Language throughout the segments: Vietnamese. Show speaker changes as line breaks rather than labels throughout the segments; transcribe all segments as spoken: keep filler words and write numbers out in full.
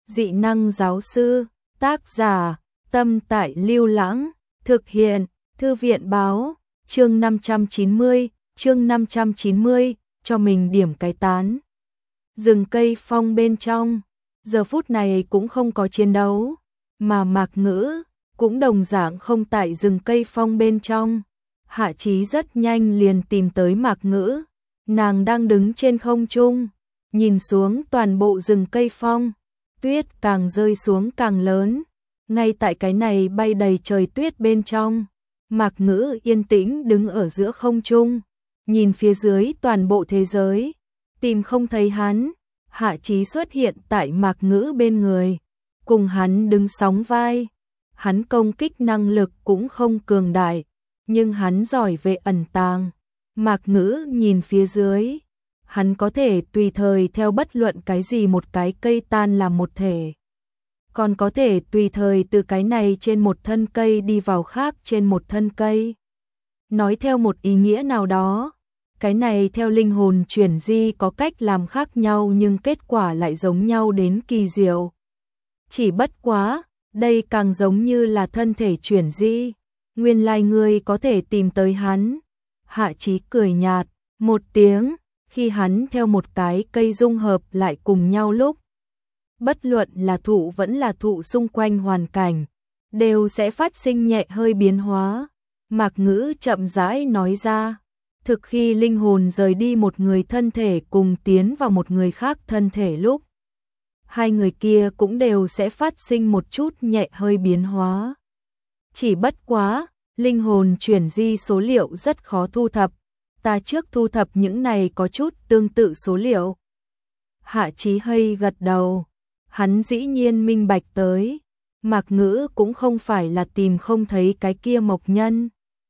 dị năng giáo sư, tác giả, Tâm Tại Lưu Lãng, thực hiện, Thư viện báo, chương năm trăm chín mươi, chương năm trăm chín mươi, cho mình điểm cái tán. Rừng cây phong bên trong, giờ phút này cũng không có chiến đấu, mà Mạc Ngữ cũng đồng dạng không tại rừng cây phong bên trong. Hạ Chí rất nhanh liền tìm tới Mạc Ngữ, nàng đang đứng trên không trung, nhìn xuống toàn bộ rừng cây phong, tuyết càng rơi xuống càng lớn, ngay tại cái này bay đầy trời tuyết bên trong, Mạc Ngữ yên tĩnh đứng ở giữa không trung, nhìn phía dưới toàn bộ thế giới, tìm không thấy hắn. Hạ Chí xuất hiện tại Mạc Ngữ bên người, cùng hắn đứng sóng vai. Hắn công kích năng lực cũng không cường đại, nhưng hắn giỏi về ẩn tàng. Mạc Ngữ nhìn phía dưới, hắn có thể tùy thời theo bất luận cái gì một cái cây tan làm một thể, còn có thể tùy thời từ cái này trên một thân cây đi vào khác trên một thân cây. Nói theo một ý nghĩa nào đó, cái này theo linh hồn chuyển di có cách làm khác nhau nhưng kết quả lại giống nhau đến kỳ diệu. Chỉ bất quá, đây càng giống như là thân thể chuyển di, nguyên lai ngươi có thể tìm tới hắn. Hạ Chí cười nhạt một tiếng, khi hắn theo một cái cây dung hợp lại cùng nhau lúc, bất luận là thụ vẫn là thụ xung quanh hoàn cảnh, đều sẽ phát sinh nhẹ hơi biến hóa. Mạc Ngữ chậm rãi nói ra, thực khi linh hồn rời đi một người thân thể cùng tiến vào một người khác thân thể lúc, hai người kia cũng đều sẽ phát sinh một chút nhẹ hơi biến hóa. Chỉ bất quá, linh hồn chuyển di số liệu rất khó thu thập, ta trước thu thập những này có chút tương tự số liệu. Hạ Chí hơi gật đầu, hắn dĩ nhiên minh bạch tới, Mạc Ngữ cũng không phải là tìm không thấy cái kia Mộc Nhân.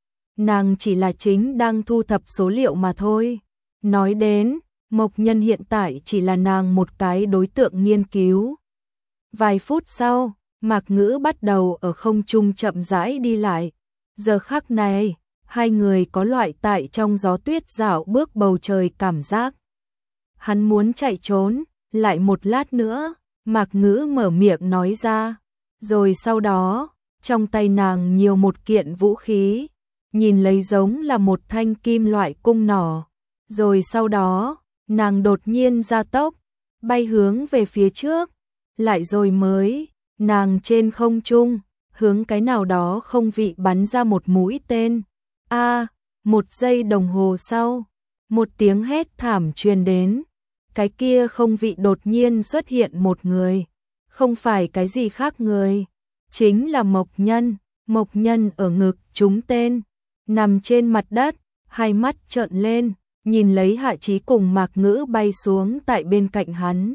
Nàng chỉ là chính đang thu thập số liệu mà thôi. Nói đến, Mộc Nhân hiện tại chỉ là nàng một cái đối tượng nghiên cứu. Vài phút sau, Mạc Ngữ bắt đầu ở không trung chậm rãi đi lại. Giờ khắc này, hai người có loại tại trong gió tuyết dạo bước bầu trời cảm giác. Hắn muốn chạy trốn, lại một lát nữa, Mạc Ngữ mở miệng nói ra. Rồi sau đó, trong tay nàng nhiều một kiện vũ khí, nhìn lấy giống là một thanh kim loại cung nỏ. Rồi sau đó, nàng đột nhiên gia tốc, bay hướng về phía trước, lại rồi mới, nàng trên không trung, hướng cái nào đó không vị bắn ra một mũi tên. A, một giây đồng hồ sau, một tiếng hét thảm truyền đến, cái kia không vị đột nhiên xuất hiện một người, không phải cái gì khác người, chính là Mộc Nhân. Mộc Nhân ở ngực trúng tên, nằm trên mặt đất, hai mắt trợn lên, nhìn lấy Hạ Chí cùng Mạc Ngữ bay xuống tại bên cạnh hắn.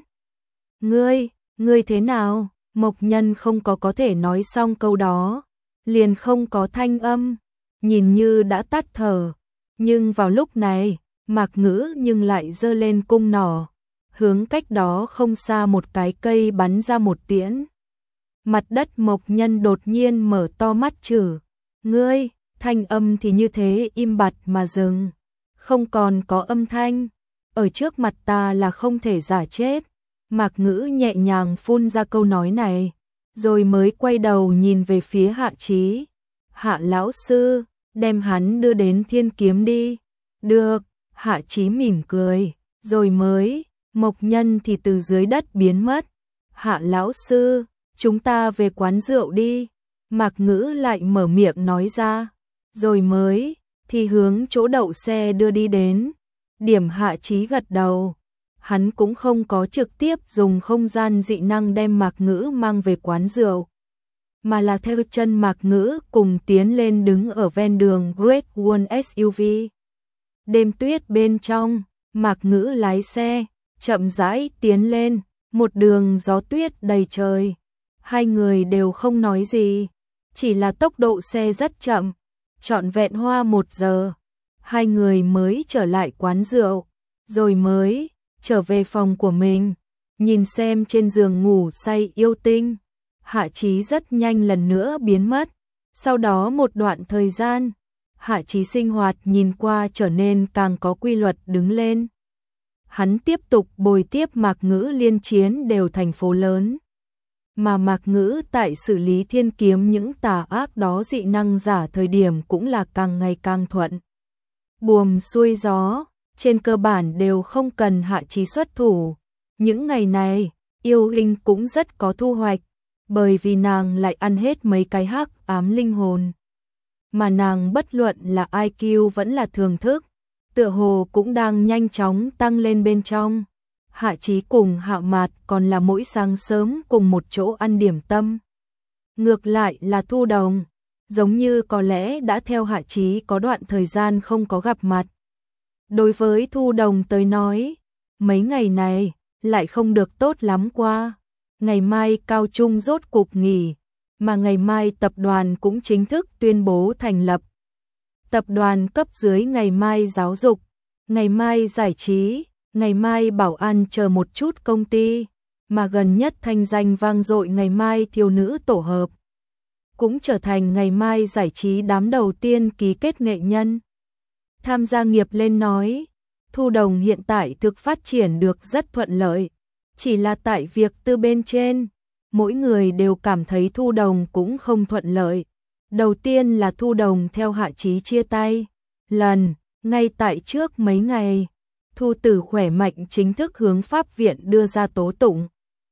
Ngươi, ngươi thế nào? Mộc Nhân không có có thể nói xong câu đó, liền không có thanh âm, nhìn như đã tắt thở. Nhưng vào lúc này, Mạc Ngữ nhưng lại giơ lên cung nỏ, hướng cách đó không xa một cái cây bắn ra một tiễn. Mặt đất Mộc Nhân đột nhiên mở to mắt chử. Ngươi, thanh âm thì như thế im bặt mà dừng, không còn có âm thanh, ở trước mặt ta là không thể giả chết. Mạc Ngữ nhẹ nhàng phun ra câu nói này, rồi mới quay đầu nhìn về phía Hạ Chí. Hạ lão sư, đem hắn đưa đến Thiên Kiếm đi. Được, Hạ Chí mỉm cười, rồi mới, Mộc Nhân thì từ dưới đất biến mất. Hạ lão sư, chúng ta về quán rượu đi. Mạc Ngữ lại mở miệng nói ra, rồi mới, thì hướng chỗ đậu xe đưa đi đến. Điểm Hạ Chí gật đầu, hắn cũng không có trực tiếp dùng không gian dị năng đem Mạc Ngữ mang về quán rượu, mà là theo chân Mạc Ngữ cùng tiến lên đứng ở ven đường Great Wall ét u vê. Đêm tuyết bên trong, Mạc Ngữ lái xe, chậm rãi tiến lên, một đường gió tuyết đầy trời. Hai người đều không nói gì, chỉ là tốc độ xe rất chậm, trọn vẹn hoa một giờ. Hai người mới trở lại quán rượu, rồi mới trở về phòng của mình, nhìn xem trên giường ngủ say yêu tinh. Hạ Chí rất nhanh lần nữa biến mất. Sau đó một đoạn thời gian, Hạ Chí sinh hoạt nhìn qua trở nên càng có quy luật đứng lên. Hắn tiếp tục bồi tiếp Mạc Ngữ liên chiến đều thành phố lớn. mà Mạc Ngữ tại xử lý thiên kiếm những tà ác đó dị năng giả thời điểm cũng là càng ngày càng thuận. Buồm xuôi gió, trên cơ bản đều không cần Hạ Chí xuất thủ. Những ngày này, Yêu Hình cũng rất có thu hoạch, bởi vì nàng lại ăn hết mấy cái hắc ám linh hồn. Mà nàng bất luận là i kiu vẫn là thường thức, tựa hồ cũng đang nhanh chóng tăng lên bên trong. Hạ Chí cùng Hạ Mạt còn là mỗi sáng sớm cùng một chỗ ăn điểm tâm. Ngược lại là Thu Đồng, giống như có lẽ đã theo Hạ Chí có đoạn thời gian không có gặp mặt. Đối với Thu Đồng tới nói, mấy ngày này lại không được tốt lắm qua. Ngày mai cao trung rốt cục nghỉ, mà ngày mai tập đoàn cũng chính thức tuyên bố thành lập. Tập đoàn cấp dưới ngày mai giáo dục, ngày mai giải trí, ngày mai bảo an chờ một chút công ty, mà gần nhất thanh danh vang dội ngày mai thiếu nữ tổ hợp. Cũng trở thành ngày mai giải trí đám đầu tiên ký kết nghệ nhân. Tham gia nghiệp lên nói, Thu Đồng hiện tại thực phát triển được rất thuận lợi, chỉ là tại việc tư bên trên, mỗi người đều cảm thấy Thu Đồng cũng không thuận lợi. Đầu tiên là Thu Đồng theo Hạ Chí chia tay, lần, ngay tại trước mấy ngày, Thu Tử khỏe mạnh chính thức hướng pháp viện đưa ra tố tụng.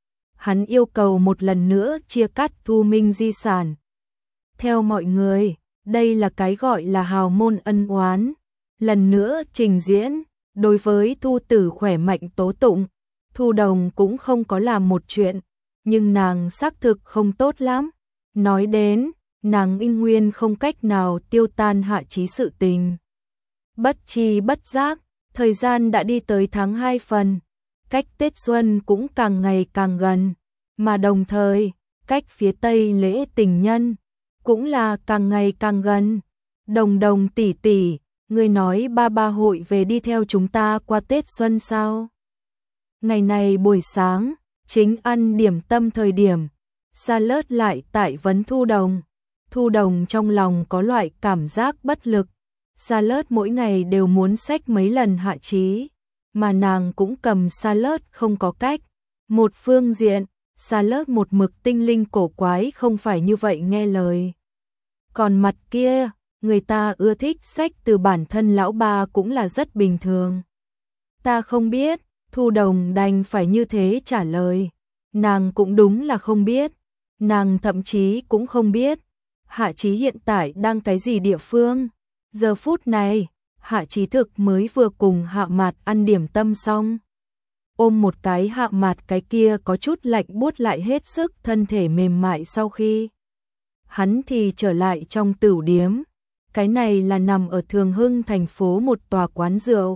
Hắn yêu cầu một lần nữa chia cắt Thu Minh di sản. Theo mọi người, đây là cái gọi là hào môn ân oán. Lần nữa trình diễn, đối với Thu Tử khỏe mạnh tố tụng, Thu Đồng cũng không có làm một chuyện, nhưng nàng xác thực không tốt lắm. Nói đến, nàng in nguyên không cách nào tiêu tan Hạ Chí sự tình. Bất chi bất giác, thời gian đã đi tới tháng hai phần, cách Tết Xuân cũng càng ngày càng gần, mà đồng thời, cách phía Tây lễ tình nhân, cũng là càng ngày càng gần. Đồng Đồng tỷ tỷ, ngươi nói ba ba hội về đi theo chúng ta qua Tết Xuân sao? Ngày này buổi sáng, chính ăn điểm tâm thời điểm, Sa Lớt lại tại vấn Thu Đồng. Thu Đồng trong lòng có loại cảm giác bất lực. Sa Lớt mỗi ngày đều muốn xách mấy lần Hạ Chí, mà nàng cũng cầm Sa Lớt không có cách. Một phương diện, Sa Lớt một mực tinh linh cổ quái không phải như vậy nghe lời. Còn mặt kia, người ta ưa thích xách từ bản thân lão ba cũng là rất bình thường. Ta không biết, Thu Đồng đành phải như thế trả lời. Nàng cũng đúng là không biết. Nàng thậm chí cũng không biết Hạ Chí hiện tại đang cái gì địa phương. Giờ phút này, Hạ Chí thực mới vừa cùng Hạ Mạt ăn điểm tâm xong. Ôm một cái Hạ Mạt cái kia có chút lạnh buốt lại hết sức thân thể mềm mại sau khi. Hắn thì trở lại trong tửu điếm. Cái này là nằm ở Thường Hưng thành phố một tòa quán rượu.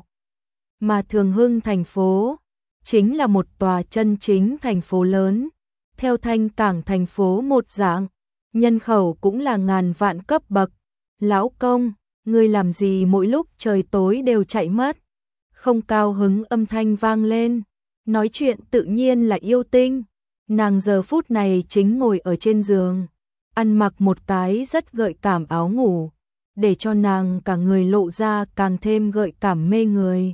Mà Thường Hưng thành phố chính là một tòa chân chính thành phố lớn. Theo Thanh Cảng thành phố một dạng, nhân khẩu cũng là ngàn vạn cấp bậc. Lão công, ngươi làm gì mỗi lúc trời tối đều chạy mất? Không cao hứng âm thanh vang lên. Nói chuyện tự nhiên là Yêu Tinh. Nàng giờ phút này chính ngồi ở trên giường, ăn mặc một cái rất gợi cảm áo ngủ, để cho nàng cả người lộ ra càng thêm gợi cảm mê người.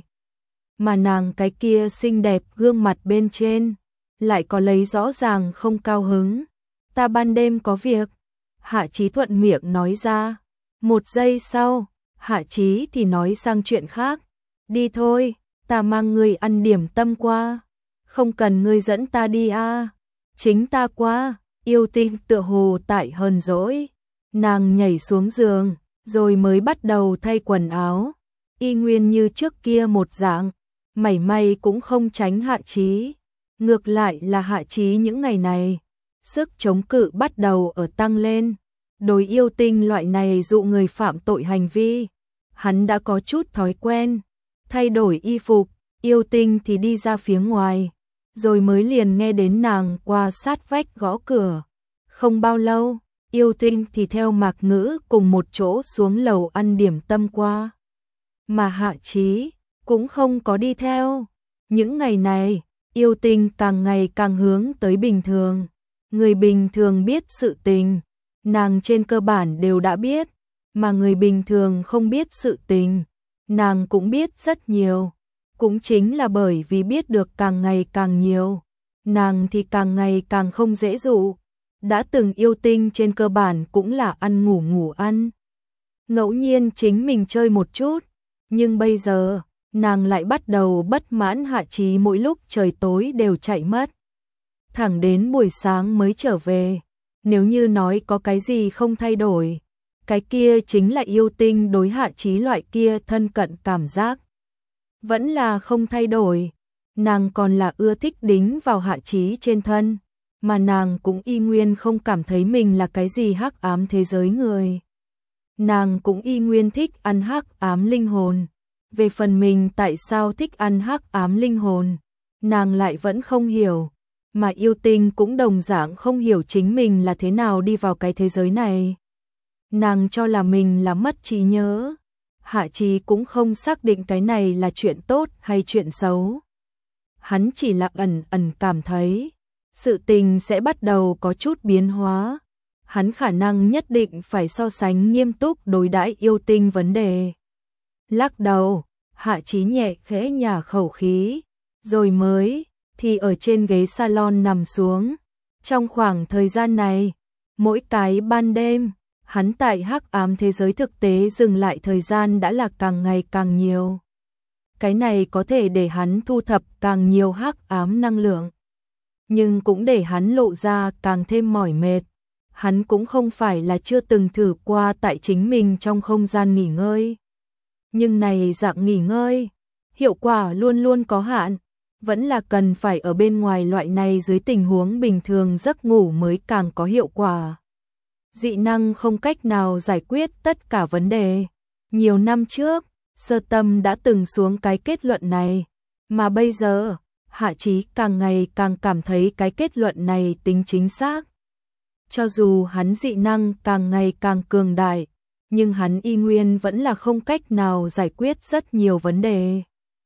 Mà nàng cái kia xinh đẹp gương mặt bên trên, lại có lấy rõ ràng không cao hứng. Ta ban đêm có việc. Hạ Chí thuận miệng nói ra. Một giây sau, Hạ Chí thì nói sang chuyện khác. Đi thôi, ta mang ngươi ăn điểm tâm qua. Không cần ngươi dẫn ta đi à. Chính ta qua. Yêu Tinh tựa hồ tại hờn dỗi. Nàng nhảy xuống giường, rồi mới bắt đầu thay quần áo. Y nguyên như trước kia một dạng, mảy may cũng không tránh Hạ Chí. Ngược lại là Hạ Chí những ngày này, sức chống cự bắt đầu ở tăng lên. Đối Yêu Tinh loại này dụ người phạm tội hành vi, hắn đã có chút thói quen. Thay đổi y phục, Yêu Tinh thì đi ra phía ngoài, rồi mới liền nghe đến nàng qua sát vách gõ cửa. Không bao lâu, Yêu Tinh thì theo Mạc Ngữ cùng một chỗ xuống lầu ăn điểm tâm qua. Mà Hạ Chí cũng không có đi theo. Những ngày này, Yêu Tinh càng ngày càng hướng tới bình thường. Người bình thường biết sự tình, nàng trên cơ bản đều đã biết, mà người bình thường không biết sự tình, nàng cũng biết rất nhiều. Cũng chính là bởi vì biết được càng ngày càng nhiều, nàng thì càng ngày càng không dễ dụ. Đã từng yêu tinh trên cơ bản cũng là ăn ngủ ngủ ăn. Ngẫu nhiên chính mình chơi một chút, nhưng bây giờ, nàng lại bắt đầu bất mãn Hạ Chí mỗi lúc trời tối đều chạy mất. Thẳng đến buổi sáng mới trở về, nếu như nói có cái gì không thay đổi, cái kia chính là yêu tinh đối Hạ Chí loại kia thân cận cảm giác. Vẫn là không thay đổi, nàng còn là ưa thích đính vào Hạ Chí trên thân, mà nàng cũng y nguyên không cảm thấy mình là cái gì hắc ám thế giới người. Nàng cũng y nguyên thích ăn hắc ám linh hồn. Về phần mình tại sao thích ăn hắc ám linh hồn, nàng lại vẫn không hiểu, mà yêu tinh cũng đồng dạng không hiểu chính mình là thế nào đi vào cái thế giới này. Nàng cho là mình là mất trí nhớ, Hạ Chí cũng không xác định cái này là chuyện tốt hay chuyện xấu. Hắn chỉ là ẩn ẩn cảm thấy, sự tình sẽ bắt đầu có chút biến hóa. Hắn khả năng nhất định phải so sánh nghiêm túc đối đãi yêu tinh vấn đề. Lắc đầu, Hạ Chí nhẹ khẽ nhả khẩu khí, rồi mới thì ở trên ghế salon nằm xuống. Trong khoảng thời gian này, mỗi cái ban đêm, hắn tại hắc ám thế giới thực tế dừng lại thời gian đã là càng ngày càng nhiều. Cái này có thể để hắn thu thập càng nhiều hắc ám năng lượng, nhưng cũng để hắn lộ ra càng thêm mỏi mệt. Hắn cũng không phải là chưa từng thử qua tại chính mình trong không gian nghỉ ngơi. Nhưng này dạng nghỉ ngơi, hiệu quả luôn luôn có hạn, vẫn là cần phải ở bên ngoài loại này dưới tình huống bình thường giấc ngủ mới càng có hiệu quả. Dị năng không cách nào giải quyết tất cả vấn đề. Nhiều năm trước, Sơ Tâm đã từng xuống cái kết luận này, mà bây giờ, Hạ Chí càng ngày càng cảm thấy cái kết luận này tính chính xác. Cho dù hắn dị năng càng ngày càng cường đại, nhưng hắn y nguyên vẫn là không cách nào giải quyết rất nhiều vấn đề.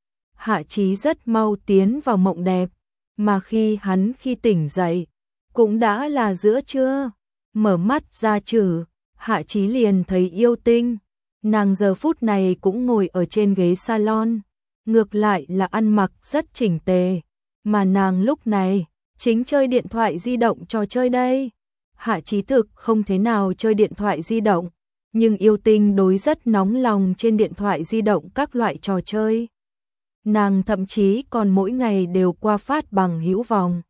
Hạ Chí rất mau tiến vào mộng đẹp, mà khi hắn khi tỉnh dậy, cũng đã là giữa trưa. Mở mắt ra chử, Hạ Chí liền thấy yêu tinh. Nàng giờ phút này cũng ngồi ở trên ghế salon, ngược lại là ăn mặc rất chỉnh tề, mà nàng lúc này chính chơi điện thoại di động trò chơi đây. Hạ Chí thực không thế nào chơi điện thoại di động, nhưng yêu tinh đối rất nóng lòng trên điện thoại di động các loại trò chơi. Nàng thậm chí còn mỗi ngày đều qua phát bằng hữu vòng.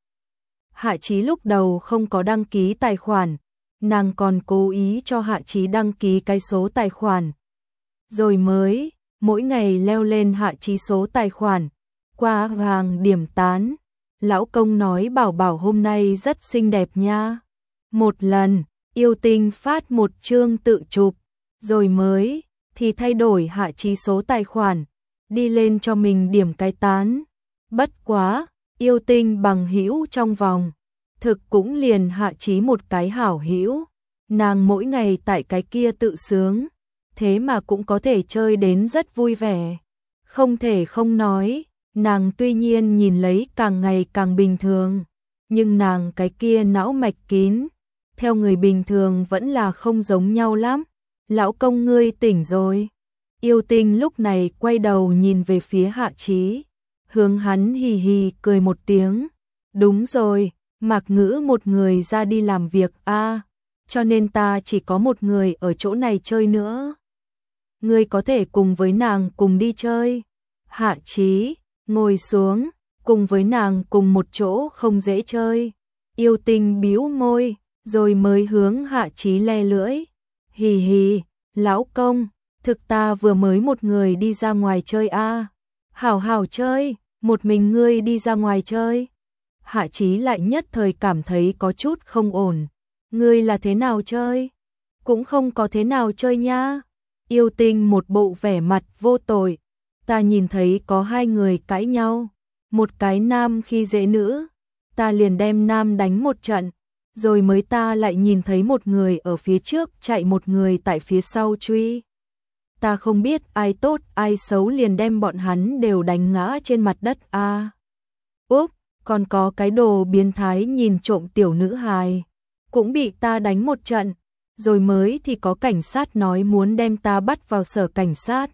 Hạ Chí lúc đầu không có đăng ký tài khoản, nàng còn cố ý cho Hạ Chí đăng ký cái số tài khoản. Rồi mới, mỗi ngày leo lên Hạ Chí số tài khoản, qua hàng điểm tán. Lão công nói bảo bảo hôm nay rất xinh đẹp nha. Một lần, yêu tinh phát một chương tự chụp, rồi mới thì thay đổi Hạ Chí số tài khoản, đi lên cho mình điểm cái tán. Bất quá, yêu tinh bằng hữu trong vòng, thực cũng liền Hạ Chí một cái hảo hữu. Nàng mỗi ngày tại cái kia tự sướng, thế mà cũng có thể chơi đến rất vui vẻ. Không thể không nói, nàng tuy nhiên nhìn lấy càng ngày càng bình thường, nhưng nàng cái kia não mạch kín, theo người bình thường vẫn là không giống nhau lắm. Lão công ngươi tỉnh rồi. Yêu tinh lúc này quay đầu nhìn về phía Hạ Chí, hướng hắn hì hì cười một tiếng. Đúng rồi, Mạc Ngữ một người ra đi làm việc a, à, cho nên ta chỉ có một người ở chỗ này chơi nữa. Ngươi có thể cùng với nàng cùng đi chơi. Hạ Chí ngồi xuống, cùng với nàng cùng một chỗ không dễ chơi. Yêu tinh bĩu môi, rồi mới hướng Hạ Chí le lưỡi. Hì hì, lão công, thực ta vừa mới một người đi ra ngoài chơi a. À. Hảo hảo chơi, một mình ngươi đi ra ngoài chơi. Hạ Chí lại nhất thời cảm thấy có chút không ổn. Ngươi là thế nào chơi? Cũng không có thế nào chơi nha. Yêu tinh một bộ vẻ mặt vô tội. Ta nhìn thấy có hai người cãi nhau, một cái nam khi dễ nữ, ta liền đem nam đánh một trận, rồi mới ta lại nhìn thấy một người ở phía trước chạy, một người tại phía sau truy. Ta không biết ai tốt ai xấu, liền đem bọn hắn đều đánh ngã trên mặt đất a. À. Úp, còn có cái đồ biến thái nhìn trộm tiểu nữ hài, cũng bị ta đánh một trận, rồi mới thì có cảnh sát nói muốn đem ta bắt vào sở cảnh sát.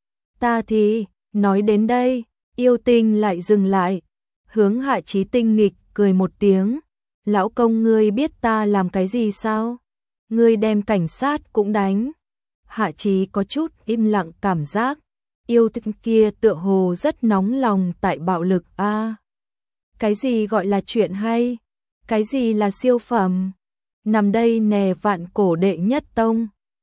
Ta thì, nói đến đây, yêu tinh lại dừng lại, hướng Hạ Chí tinh nghịch cười một tiếng, lão công ngươi biết ta làm cái gì sao? Ngươi đem cảnh sát cũng đánh. Hạ Chí có chút im lặng cảm giác, yêu tinh kia tựa hồ rất nóng lòng tại bạo lực a. À, cái gì gọi là chuyện hay? Cái gì là siêu phẩm? Nằm đây nè vạn cổ đệ nhất tông.